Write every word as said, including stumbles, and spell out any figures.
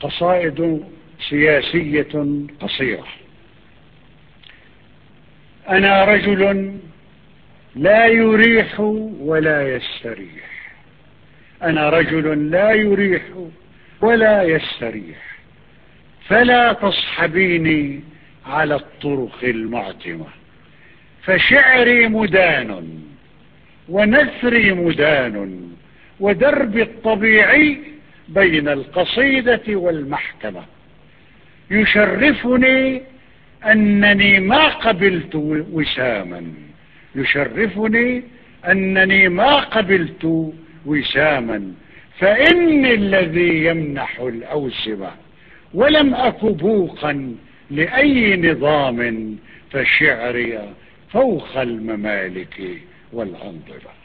قصائد سياسية قصيرة. أنا رجل لا يريح ولا يستريح، أنا رجل لا يريح ولا يستريح، فلا تصحبيني على الطرق المعتمة، فشعري مدان ونثري مدان، ودربي الطبيعي بين القصيدة والمحكمة. يشرفني أنني ما قبلت وساما، يشرفني أنني ما قبلت وساما، فإني الذي يمنح الأوسمة، ولم أك بوقا لأي نظام، فشعري فوق الممالك والأنظمة.